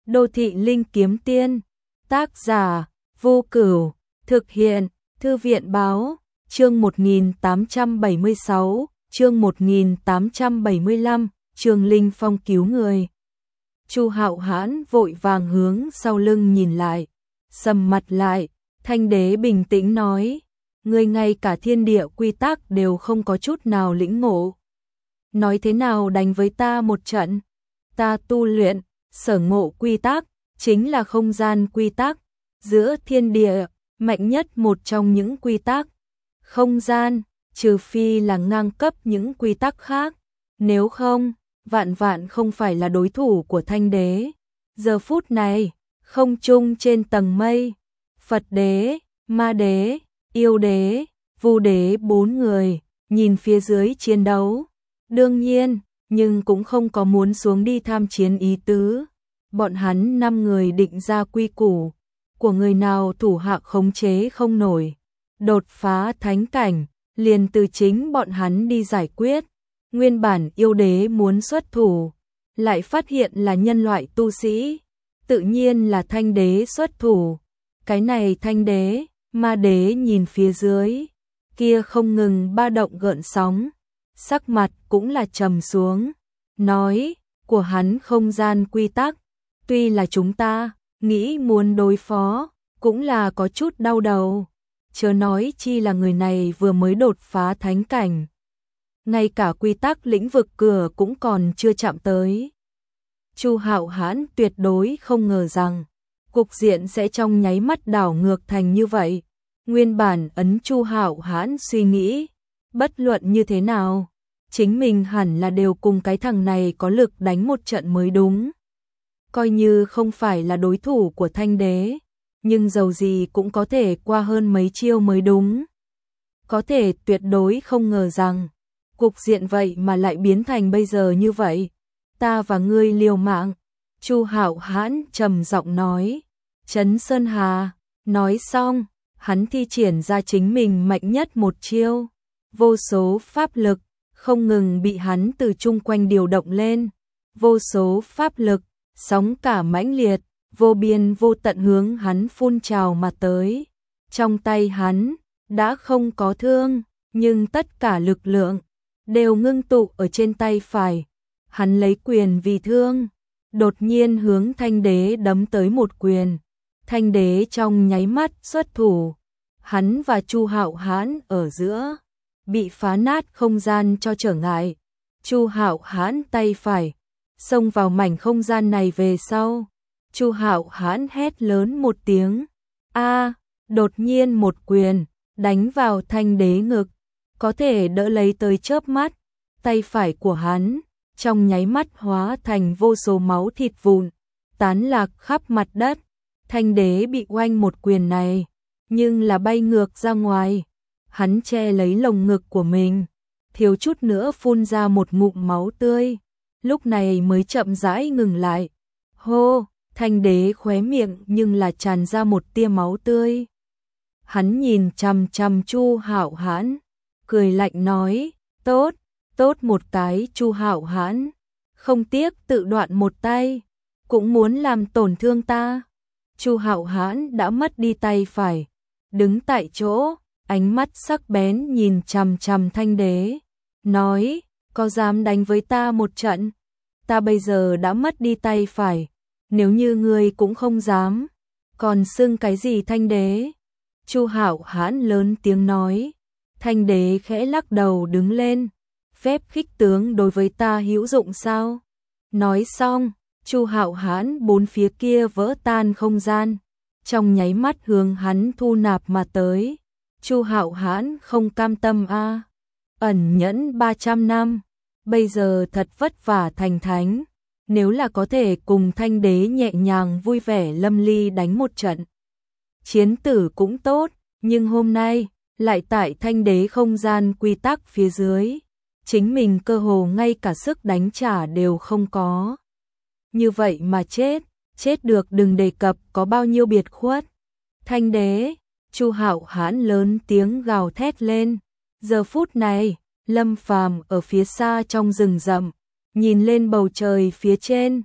Đô thị linh kiếm tiên, tác giả, Vô Cửu, thực hiện, Thư viện báo, chương 1876, chương 1875, Trường Linh Phong cứu người. Chu Hạo Hãn vội vàng hướng sau lưng nhìn lại, sầm mặt lại, Thanh Đế bình tĩnh nói, ngươi ngay cả thiên địa quy tắc đều không có chút nào lĩnh ngộ. Nói thế nào đánh với ta một trận? Ta tu luyện, sở ngộ quy tắc, chính là không gian quy tắc, giữa thiên địa, mạnh nhất một trong những quy tắc. Không gian, trừ phi là ngang cấp những quy tắc khác, nếu không, vạn vạn không phải là đối thủ của Thanh Đế. Giờ phút này, không trung trên tầng mây, Phật Đế, Ma Đế, Yêu Đế, Vu Đế 4 người, nhìn phía dưới chiến đấu. Đương nhiên, nhưng cũng không có muốn xuống đi tham chiến ý tứ. Bọn hắn 5 người định ra quy củ, của người nào thủ hạ khống chế không nổi, đột phá thánh cảnh, liền từ chính bọn hắn đi giải quyết. Nguyên bản Yêu Đế muốn xuất thủ, lại phát hiện là nhân loại tu sĩ, tự nhiên là Thanh Đế xuất thủ. Cái này Thanh Đế, Ma Đế nhìn phía dưới, kia không ngừng ba động gợn sóng, sắc mặt cũng là trầm xuống, nói, của hắn không gian quy tắc, tuy là chúng ta nghĩ muốn đối phó, cũng là có chút đau đầu, chớ nói chi là người này vừa mới đột phá thánh cảnh. Ngay cả quy tắc lĩnh vực cửa cũng còn chưa chạm tới. Chu Hạo Hãn tuyệt đối không ngờ rằng cục diện sẽ trong nháy mắt đảo ngược thành như vậy. Nguyên bản ấn Chu Hạo Hãn suy nghĩ, bất luận như thế nào, chính mình hẳn là đều cùng cái thằng này có lực đánh một trận mới đúng. Coi như không phải là đối thủ của Thanh Đế, nhưng dầu gì cũng có thể qua hơn mấy chiêu mới đúng. Có thể tuyệt đối không ngờ rằng cục diện vậy mà lại biến thành bây giờ như vậy. Ta và ngươi liều mạng. Chu Hạo Hãn trầm giọng nói. Trấn Sơn Hà. Nói xong, hắn thi triển ra chính mình mạnh nhất một chiêu. Vô số pháp lực không ngừng bị hắn từ chung quanh điều động lên. Vô số pháp lực, sóng cả mãnh liệt, vô biên vô tận hướng hắn phun trào mà tới. Trong tay hắn đã không có thương, nhưng tất cả lực lượng đều ngưng tụ ở trên tay phải. Hắn lấy quyền vì thương, đột nhiên hướng Thanh Đế đấm tới một quyền. Thanh Đế trong nháy mắt xuất thủ, hắn và Chu Hạo Hãn ở giữa bị phá nát không gian cho trở ngại. Chu Hạo Hãn tay phải xông vào mảnh không gian này về sau. Chu Hạo Hãn hét lớn một tiếng, a, đột nhiên một quyền đánh vào Thanh Đế ngực, có thể đỡ lấy tới chớp mắt, tay phải của hắn trong nháy mắt hóa thành vô số máu thịt vụn, tán lạc khắp mặt đất. Thanh Đế bị oanh một quyền này, nhưng là bay ngược ra ngoài. Hắn che lấy lồng ngực của mình, thiếu chút nữa phun ra một ngụm máu tươi, lúc này mới chậm rãi ngừng lại. Hô, Thanh Đế khóe miệng nhưng là tràn ra một tia máu tươi. Hắn nhìn chằm chằm Chu Hạo Hãn, cười lạnh nói, tốt, tốt một cái Chu Hạo Hãn, không tiếc tự đoạn một tay, cũng muốn làm tổn thương ta. Chu Hạo Hãn đã mất đi tay phải, đứng tại chỗ, ánh mắt sắc bén nhìn chằm chằm Thanh Đế, nói, có dám đánh với ta một trận? Ta bây giờ đã mất đi tay phải, nếu như ngươi cũng không dám, còn xưng cái gì Thanh Đế? Chu Hạo Hãn lớn tiếng nói. Thanh Đế khẽ lắc đầu đứng lên, phép khích tướng đối với ta hữu dụng sao? Nói xong, Chu Hạo Hãn bốn phía kia vỡ tan không gian, trong nháy mắt hướng hắn thu nạp mà tới. Chu Hạo Hãn không cam tâm a, ẩn nhẫn 300 năm, bây giờ thật vất vả thành thánh, nếu là có thể cùng Thanh Đế nhẹ nhàng vui vẻ lâm ly đánh một trận, chiến tử cũng tốt, nhưng hôm nay lại tại Thanh Đế không gian quy tắc phía dưới, chính mình cơ hồ ngay cả sức đánh trả đều không có. Như vậy mà chết được đừng đề cập có bao nhiêu biệt khuất. Thanh Đế, Chu Hạo Hãn lớn tiếng gào thét lên. Giờ phút này, Lâm Phàm ở phía xa trong rừng rậm, nhìn lên bầu trời phía trên,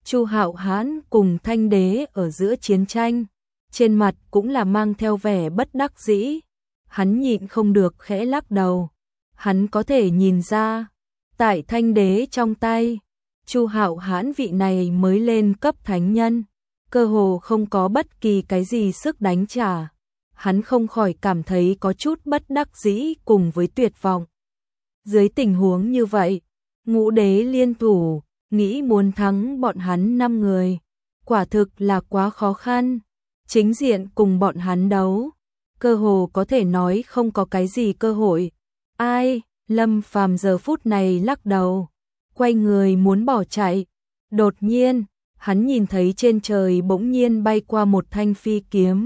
Chu Hạo Hãn cùng Thanh Đế ở giữa chiến tranh, trên mặt cũng là mang theo vẻ bất đắc dĩ. Hắn nhịn không được khẽ lắc đầu. Hắn có thể nhìn ra, tại Thanh Đế trong tay, Chu Hạo Hãn vị này mới lên cấp thánh nhân, cơ hồ không có bất kỳ cái gì sức đánh trả. Hắn không khỏi cảm thấy có chút bất đắc dĩ cùng với tuyệt vọng. Dưới tình huống như vậy, ngũ đế liên thủ, nghĩ muốn thắng bọn hắn 5 người, quả thực là quá khó khăn. Chính diện cùng bọn hắn đấu, cơ hồ có thể nói không có cái gì cơ hội. Ai, Lâm Phàm giờ phút này lắc đầu, quay người muốn bỏ chạy. Đột nhiên, hắn nhìn thấy trên trời bỗng nhiên bay qua một thanh phi kiếm.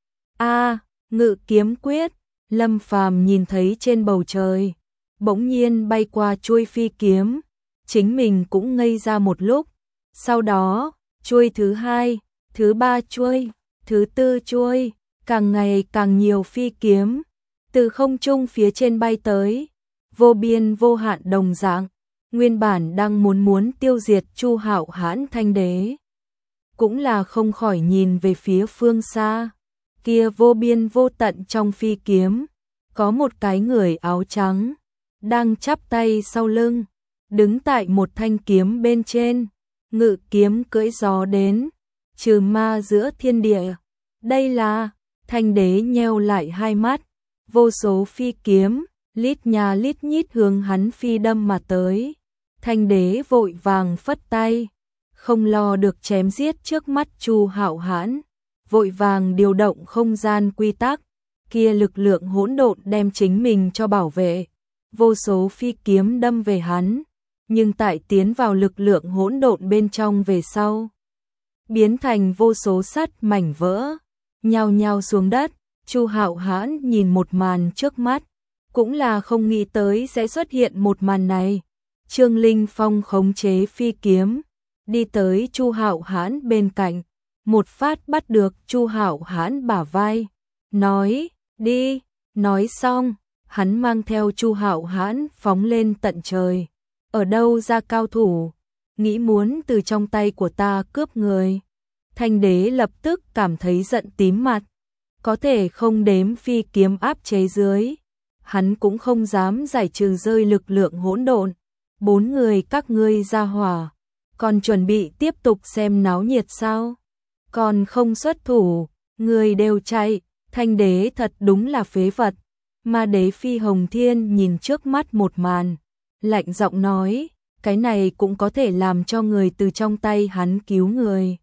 Ngự kiếm quyết. Lâm Phàm nhìn thấy trên bầu trời bỗng nhiên bay qua chuôi phi kiếm, chính mình cũng ngây ra một lúc. Sau đó, chuôi thứ 2, thứ 3 chuôi, thứ 4 chuôi, càng ngày càng nhiều phi kiếm từ không trung phía trên bay tới, vô biên vô hạn đồng dạng. Nguyên bản đang muốn tiêu diệt Chu Hạo Hãn Thanh Đế, cũng là không khỏi nhìn về phía phương xa. Kia vô biên vô tận trong phi kiếm, có một cái người áo trắng, đang chắp tay sau lưng, đứng tại một thanh kiếm bên trên, ngự kiếm cưỡi gió đến, trừ ma giữa thiên địa. Đây là, Thanh Đế nheo lại hai mắt, vô số phi kiếm, lít nhà lít nhít hướng hắn phi đâm mà tới. Thanh Đế vội vàng phất tay, không lo được chém giết trước mắt Chu Hạo Hãn, vội vàng điều động không gian quy tắc, kia lực lượng hỗn độn đem chính mình cho bảo vệ. Vô số phi kiếm đâm về hắn, nhưng tại tiến vào lực lượng hỗn độn bên trong về sau, biến thành vô số sắt mảnh vỡ, nhao nhao xuống đất. Chu Hạo Hãn nhìn một màn trước mắt, cũng là không nghĩ tới sẽ xuất hiện một màn này. Trương Linh Phong khống chế phi kiếm, đi tới Chu Hạo Hãn bên cạnh, một phát bắt được Chu Hạo Hãn bả vai, nói, đi. Nói xong, hắn mang theo Chu Hạo Hãn phóng lên tận trời. Ở đâu ra cao thủ, nghĩ muốn từ trong tay của ta cướp người. Thanh Đế lập tức cảm thấy giận tím mặt, có thể không đếm phi kiếm áp chế dưới, hắn cũng không dám giải trừ rơi lực lượng hỗn độn. 4 người các ngươi ra hỏa, còn chuẩn bị tiếp tục xem náo nhiệt sao? Còn không xuất thủ, người đều chạy. Thanh Đế thật đúng là phế vật. Ma đế Phi Hồng Thiên nhìn trước mắt một màn, lạnh giọng nói, cái này cũng có thể làm cho người từ trong tay hắn cứu người.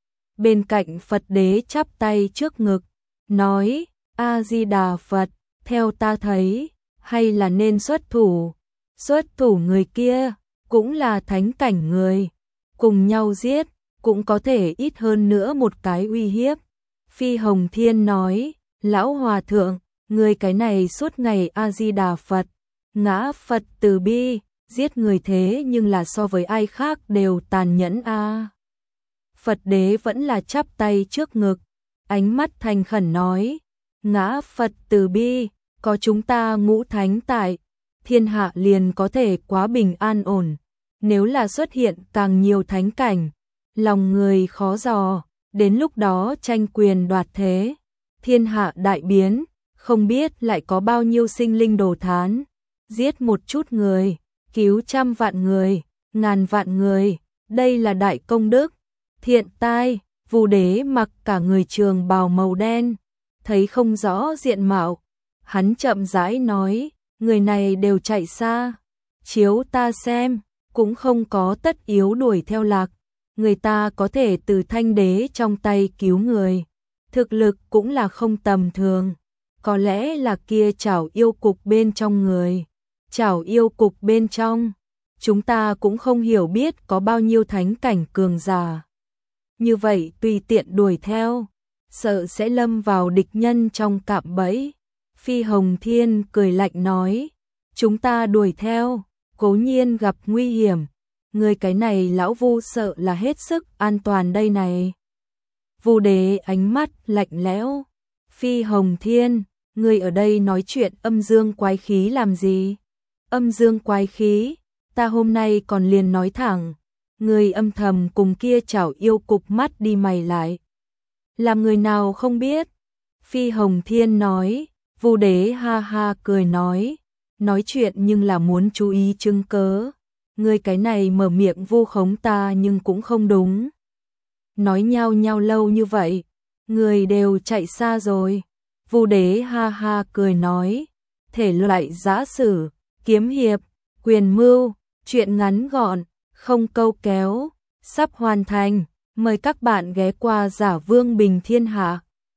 Bên cạnh Phật đế chắp tay trước ngực, nói, A-di-đà Phật, theo ta thấy, hay là nên xuất thủ. Xuất thủ người kia, cũng là thánh cảnh người, cùng nhau giết, cũng có thể ít hơn nữa một cái uy hiếp. Phi Hồng Thiên nói, lão hòa thượng, người cái này suốt ngày A-di-đà Phật, ngã Phật từ bi, giết người thế nhưng là so với ai khác đều tàn nhẫn a. Phật đế vẫn là chắp tay trước ngực, ánh mắt thành khẩn nói, ngã Phật từ bi, có chúng ta ngũ thánh tại, thiên hạ liền có thể quá bình an ổn. Nếu là xuất hiện càng nhiều thánh cảnh, lòng người khó dò, đến lúc đó tranh quyền đoạt thế, thiên hạ đại biến, không biết lại có bao nhiêu sinh linh đồ thán. Giết một chút người, cứu trăm vạn người, ngàn vạn người, đây là đại công đức. Thiện tai, Vu đế mặc cả người trường bào màu đen, thấy không rõ diện mạo, hắn chậm rãi nói, người này đều chạy xa, chiếu ta xem, cũng không có tất yếu đuổi theo lạc, người ta có thể từ Thanh Đế trong tay cứu người, thực lực cũng là không tầm thường, có lẽ là kia chảo yêu cục bên trong người. Chảo yêu cục bên trong, chúng ta cũng không hiểu biết có bao nhiêu thánh cảnh cường giả. Như vậy tùy tiện đuổi theo, sợ sẽ lâm vào địch nhân trong cạm bẫy. Phi Hồng Thiên cười lạnh nói, chúng ta đuổi theo, cố nhiên gặp nguy hiểm, người cái này lão Vu sợ là hết sức an toàn đây này. Vu đế ánh mắt lạnh lẽo, Phi Hồng Thiên, người ở đây nói chuyện âm dương quái khí làm gì? Âm dương quái khí, ta hôm nay còn liền nói thẳng, người âm thầm cùng kia chảo yêu cục mắt đi mày lại. Làm người nào không biết? Phi Hồng Thiên nói, Vu Đế ha ha cười nói chuyện nhưng là muốn chú ý chứng cớ. Người cái này mở miệng vu khống ta nhưng cũng không đúng. Nói nhau nhau lâu như vậy, người đều chạy xa rồi. Vu Đế ha ha cười nói, thể loại giã sử, kiếm hiệp, quyền mưu, chuyện ngắn gọn, không câu kéo, sắp hoàn thành. Mời các bạn ghé qua Giả Vương Bình Thiên Hạ.